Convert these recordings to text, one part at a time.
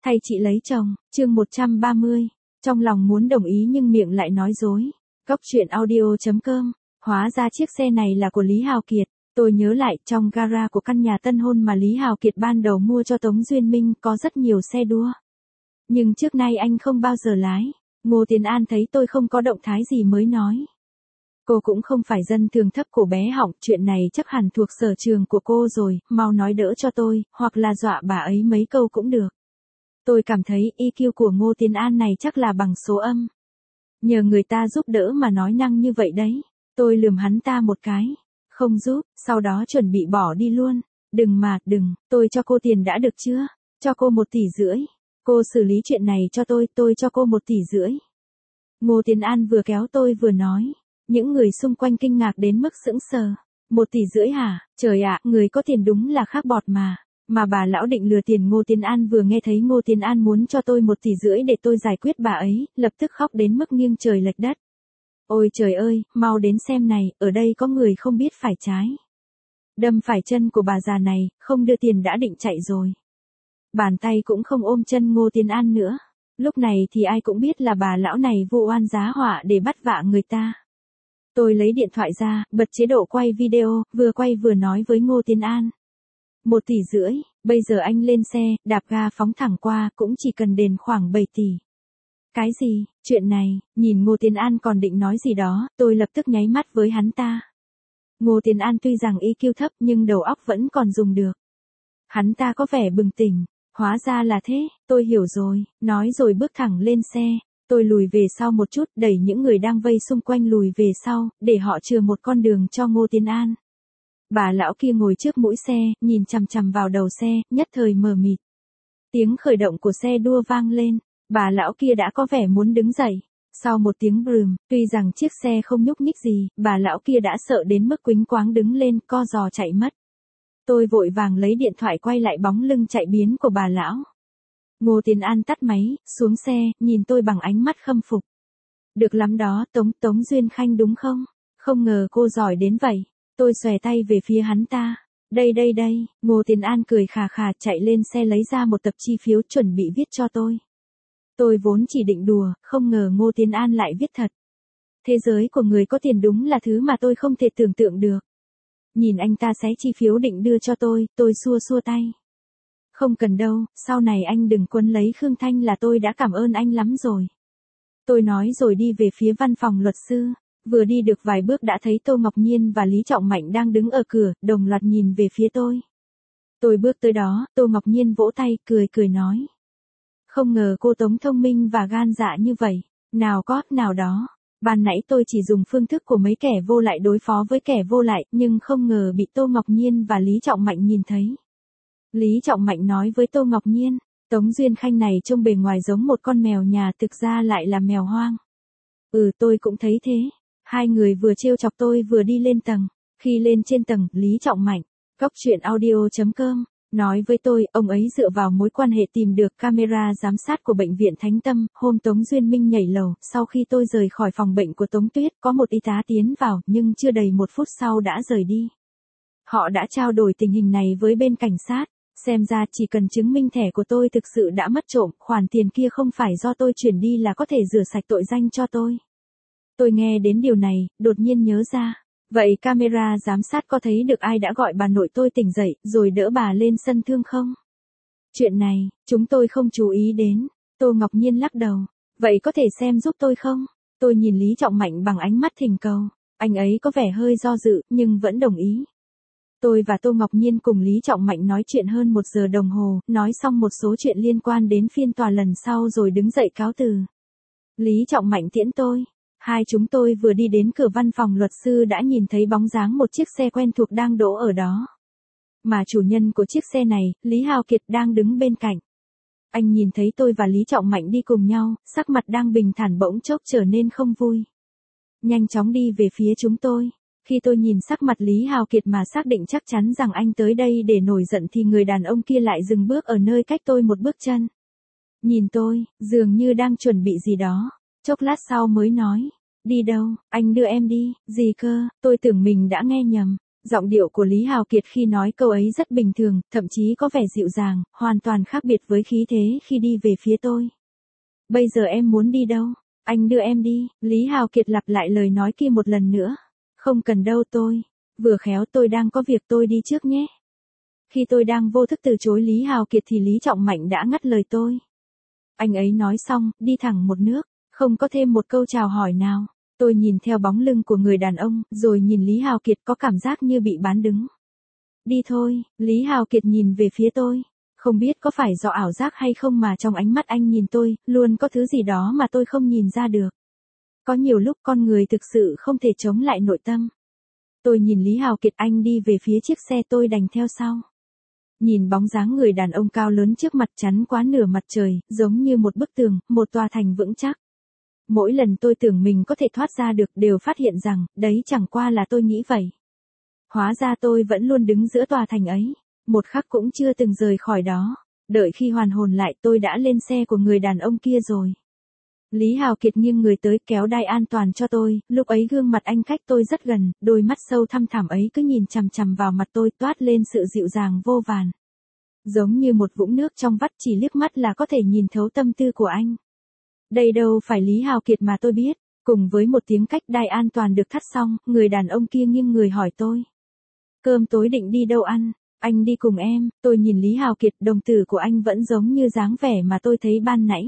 Thay chị lấy chồng, chương 130. Trong lòng muốn đồng ý nhưng miệng lại nói dối. Góc truyện audio.com. Hóa ra chiếc xe này là của Lý Hào Kiệt. Tôi nhớ lại trong gara của căn nhà tân hôn mà Lý Hào Kiệt ban đầu mua cho Tống Duyên Minh có rất nhiều xe đua. Nhưng trước nay anh không bao giờ lái. Ngô Tiến An thấy tôi không có động thái gì mới nói. Cô cũng không phải dân thường thấp cổ bé họng, chuyện này chắc hẳn thuộc sở trường của cô rồi, mau nói đỡ cho tôi, hoặc là dọa bà ấy mấy câu cũng được. Tôi cảm thấy EQ của Ngô Tiến An này chắc là bằng số âm. Nhờ người ta giúp đỡ mà nói năng như vậy đấy. Tôi lườm hắn ta một cái. Không giúp, sau đó chuẩn bị bỏ đi luôn. Đừng, tôi cho cô tiền đã được chưa? Cho cô 1,5 tỷ. Cô xử lý chuyện này cho tôi cho cô 1,5 tỷ. Ngô Tiến An vừa kéo tôi vừa nói. Những người xung quanh kinh ngạc đến mức sững sờ. 1,5 tỷ hả? Trời ạ, người có tiền đúng là khác bọt mà. Mà bà lão định lừa tiền Ngô Tiến An vừa nghe thấy Ngô Tiến An muốn cho tôi 1,5 tỷ để tôi giải quyết bà ấy, lập tức khóc đến mức nghiêng trời lệch đất. Ôi trời ơi, mau đến xem này, ở đây có người không biết phải trái. Đâm phải chân của bà già này, không đưa tiền đã định chạy rồi. Bàn tay cũng không ôm chân Ngô Tiến An nữa. Lúc này thì ai cũng biết là bà lão này vu oan giá họa để bắt vạ người ta. Tôi lấy điện thoại ra, bật chế độ quay video, vừa quay vừa nói với Ngô Tiến An. 1,5 tỷ, bây giờ anh lên xe, đạp ga phóng thẳng qua, cũng chỉ cần đền khoảng 7 tỷ. Cái gì, chuyện này, nhìn Ngô Tiến An còn định nói gì đó, tôi lập tức nháy mắt với hắn ta. Ngô Tiến An tuy rằng EQ thấp nhưng đầu óc vẫn còn dùng được. Hắn ta có vẻ bừng tỉnh, hóa ra là thế, tôi hiểu rồi, nói rồi bước thẳng lên xe. Tôi lùi về sau một chút, đẩy những người đang vây xung quanh lùi về sau, để họ chừa một con đường cho Ngô Tiến An. Bà lão kia ngồi trước mũi xe, nhìn chằm chằm vào đầu xe, nhất thời mờ mịt. Tiếng khởi động của xe đua vang lên, bà lão kia đã có vẻ muốn đứng dậy. Sau một tiếng brùm, tuy rằng chiếc xe không nhúc nhích gì, bà lão kia đã sợ đến mức quĩnh quáng đứng lên, co giò chạy mất. Tôi vội vàng lấy điện thoại quay lại bóng lưng chạy biến của bà lão. Ngô Tiến An tắt máy, xuống xe, nhìn tôi bằng ánh mắt khâm phục. Được lắm đó, Tống Duyên Khanh đúng không? Không ngờ cô giỏi đến vậy. Tôi xòe tay về phía hắn ta. Đây, Ngô Tiến An cười khà khà chạy lên xe lấy ra một tập chi phiếu chuẩn bị viết cho tôi. Tôi vốn chỉ định đùa, không ngờ Ngô Tiến An lại viết thật. Thế giới của người có tiền đúng là thứ mà tôi không thể tưởng tượng được. Nhìn anh ta xé chi phiếu định đưa cho tôi xua tay. Không cần đâu, sau này anh đừng quấn lấy Khương Thanh là tôi đã cảm ơn anh lắm rồi. Tôi nói rồi đi về phía văn phòng luật sư. Vừa đi được vài bước đã thấy Tô Ngọc Nhiên và Lý Trọng Mạnh đang đứng ở cửa, đồng loạt nhìn về phía tôi. Tôi bước tới đó, Tô Ngọc Nhiên vỗ tay, cười nói. Không ngờ cô Tống thông minh và gan dạ như vậy. Nào đó. Ban nãy tôi chỉ dùng phương thức của mấy kẻ vô lại đối phó với kẻ vô lại, nhưng không ngờ bị Tô Ngọc Nhiên và Lý Trọng Mạnh nhìn thấy. Lý Trọng Mạnh nói với Tô Ngọc Nhiên, Tống Duyên Khanh này trông bề ngoài giống một con mèo nhà, thực ra lại là mèo hoang. Tôi cũng thấy thế. Hai người vừa trêu chọc tôi vừa đi lên tầng. Khi lên trên tầng, Lý Trọng Mạnh, góc truyện audio.com, nói với tôi, ông ấy dựa vào mối quan hệ tìm được camera giám sát của bệnh viện Thánh Tâm, hôm Tống Duyên Minh nhảy lầu, sau khi tôi rời khỏi phòng bệnh của Tống Tuyết, có một y tá tiến vào, nhưng chưa đầy 1 phút sau đã rời đi. Họ đã trao đổi tình hình này với bên cảnh sát, xem ra chỉ cần chứng minh thẻ của tôi thực sự đã mất trộm, khoản tiền kia không phải do tôi chuyển đi là có thể rửa sạch tội danh cho tôi. Tôi nghe đến điều này, đột nhiên nhớ ra. Vậy camera giám sát có thấy được ai đã gọi bà nội tôi tỉnh dậy, rồi đỡ bà lên sân thương không? Chuyện này, chúng tôi không chú ý đến. Tô Ngọc Nhiên lắc đầu. Vậy có thể xem giúp tôi không? Tôi nhìn Lý Trọng Mạnh bằng ánh mắt thỉnh cầu. Anh ấy có vẻ hơi do dự, nhưng vẫn đồng ý. Tôi và Tô Ngọc Nhiên cùng Lý Trọng Mạnh nói chuyện hơn 1 giờ đồng hồ, nói xong một số chuyện liên quan đến phiên tòa lần sau rồi đứng dậy cáo từ. Lý Trọng Mạnh tiễn tôi. Hai chúng tôi vừa đi đến cửa văn phòng luật sư đã nhìn thấy bóng dáng một chiếc xe quen thuộc đang đỗ ở đó. Mà chủ nhân của chiếc xe này, Lý Hào Kiệt đang đứng bên cạnh. Anh nhìn thấy tôi và Lý Trọng Mạnh đi cùng nhau, sắc mặt đang bình thản bỗng chốc trở nên không vui. Nhanh chóng đi về phía chúng tôi. Khi tôi nhìn sắc mặt Lý Hào Kiệt mà xác định chắc chắn rằng anh tới đây để nổi giận thì người đàn ông kia lại dừng bước ở nơi cách tôi 1 bước chân. Nhìn tôi, dường như đang chuẩn bị gì đó. Chốc lát sau mới nói, đi đâu, anh đưa em đi, gì cơ, tôi tưởng mình đã nghe nhầm. Giọng điệu của Lý Hào Kiệt khi nói câu ấy rất bình thường, thậm chí có vẻ dịu dàng, hoàn toàn khác biệt với khí thế khi đi về phía tôi. Bây giờ em muốn đi đâu? Anh đưa em đi. Lý Hào Kiệt lặp lại lời nói kia một lần nữa. Không cần đâu tôi. Vừa khéo tôi đang có việc, tôi đi trước nhé. Khi tôi đang vô thức từ chối Lý Hào Kiệt thì Lý Trọng Mạnh đã ngắt lời tôi. Anh ấy nói xong, đi thẳng một nước, không có thêm một câu chào hỏi nào. Tôi nhìn theo bóng lưng của người đàn ông, rồi nhìn Lý Hào Kiệt có cảm giác như bị bán đứng. Đi thôi. Lý Hào Kiệt nhìn về phía tôi. Không biết có phải do ảo giác hay không mà trong ánh mắt anh nhìn tôi, luôn có thứ gì đó mà tôi không nhìn ra được. Có nhiều lúc con người thực sự không thể chống lại nội tâm. Tôi nhìn Lý Hào Kiệt, anh đi về phía chiếc xe, tôi đành theo sau. Nhìn bóng dáng người đàn ông cao lớn trước mặt chắn quá nửa mặt trời, giống như một bức tường, một tòa thành vững chắc. Mỗi lần tôi tưởng mình có thể thoát ra được đều phát hiện rằng, đấy chẳng qua là tôi nghĩ vậy. Hóa ra tôi vẫn luôn đứng giữa tòa thành ấy, một khắc cũng chưa từng rời khỏi đó. Đợi khi hoàn hồn lại tôi đã lên xe của người đàn ông kia rồi. Lý Hào Kiệt nghiêng người tới kéo đai an toàn cho tôi, lúc ấy gương mặt anh cách tôi rất gần, đôi mắt sâu thăm thẳm ấy cứ nhìn chằm chằm vào mặt tôi, toát lên sự dịu dàng vô vàn. Giống như một vũng nước trong vắt, chỉ liếc mắt là có thể nhìn thấu tâm tư của anh. Đây đâu phải Lý Hào Kiệt mà tôi biết. Cùng với một tiếng cách đai an toàn được thắt xong, người đàn ông kia nghiêng người hỏi tôi. Cơm tối định đi đâu ăn? Anh đi cùng em. Tôi nhìn Lý Hào Kiệt, đồng tử của anh vẫn giống như dáng vẻ mà tôi thấy ban nãy.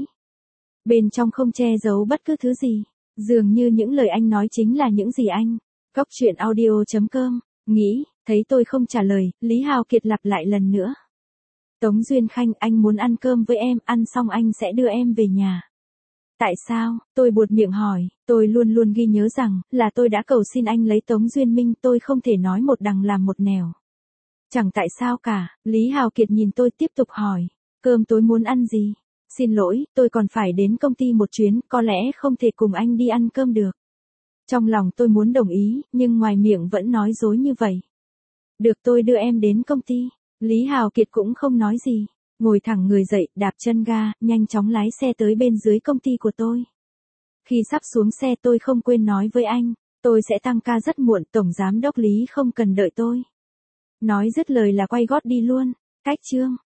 Bên trong không che giấu bất cứ thứ gì. Dường như những lời anh nói chính là những gì anh. Cóc truyện audio.com. Nghĩ, thấy tôi không trả lời, Lý Hào Kiệt lặp lại lần nữa. Tống Duyên Khanh, anh muốn ăn cơm với em, ăn xong anh sẽ đưa em về nhà. Tại sao? Tôi buột miệng hỏi, tôi luôn luôn ghi nhớ rằng, là tôi đã cầu xin anh lấy Tống Duyên Minh, tôi không thể nói một đằng làm một nẻo. Chẳng tại sao cả. Lý Hào Kiệt nhìn tôi tiếp tục hỏi, cơm tối muốn ăn gì? Xin lỗi, tôi còn phải đến công ty một chuyến, có lẽ không thể cùng anh đi ăn cơm được. Trong lòng tôi muốn đồng ý, nhưng ngoài miệng vẫn nói dối như vậy. Được, tôi đưa em đến công ty. Lý Hào Kiệt cũng không nói gì. Ngồi thẳng người dậy, đạp chân ga, nhanh chóng lái xe tới bên dưới công ty của tôi. Khi sắp xuống xe tôi không quên nói với anh, tôi sẽ tăng ca rất muộn, Tổng Giám đốc Lý không cần đợi tôi. Nói dứt lời là quay gót đi luôn. Cách chương